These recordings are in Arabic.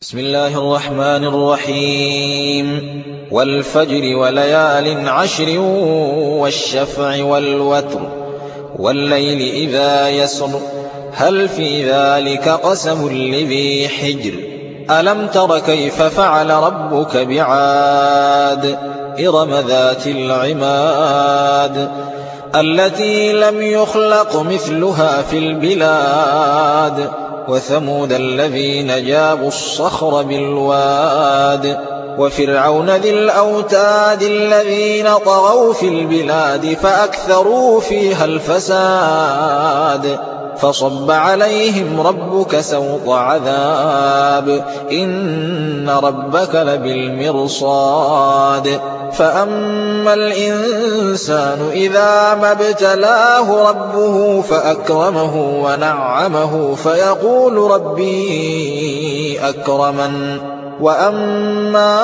بسم الله الرحمن الرحيم والفجر وليال عشر والشفع والوتر والليل إذا يسر هل في ذلك قسم لذي حجر ألم تر كيف فعل ربك بعاد إرم ذات العماد التي لم يخلق مثلها في البلاد وثمود الذين جابوا الصخر بالواد وفرعون ذي الأوتاد الذين طغوا في البلاد فأكثروا فيها الفساد فصب عليهم ربك سوط عذاب إن ربك لبالمرصاد فأما الإنسان إذا ما ابتلاه ربه فأكرمه ونعمه فيقول ربي أكرمن وأما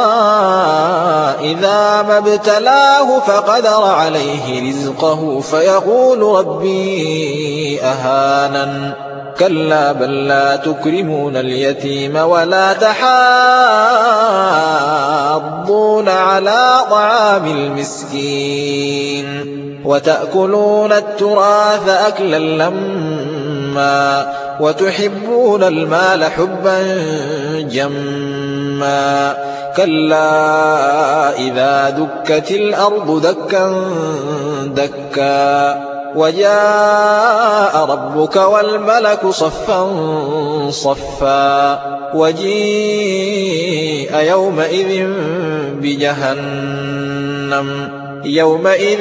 إذا ما ابتلاه فقدر عليه رزقه فيقول ربي أهانن كلا بل لا تكرمون اليتيم ولا تحاضون على طعام المسكين وتأكلون التراث أكلا لما وتحبون المال حبا جما كلا إذا دكت الأرض دكا دكا وجاء ربك والملك صفا صفا وجيء يومئذ بجهنم يومئذ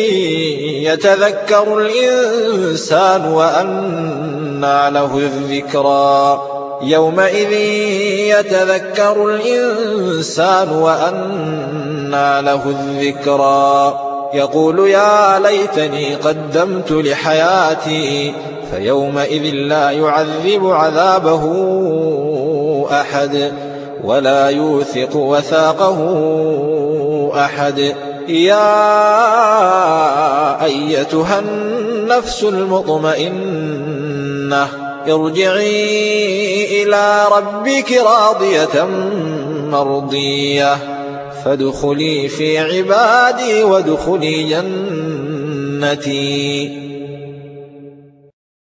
يتذكر الإنسان وأنى له الذكرى يومئذ يتذكر الإنسان وأنى له الذكرى يقول يا ليتني قدمت لحياتي فيومئذ لا يعذب عذابه أحد ولا يوثق وثاقه أحد يا أيتها النفس المطمئنة ارجعي إلى ربك راضية مرضية فادخلي في عبادي وادخلي جنتي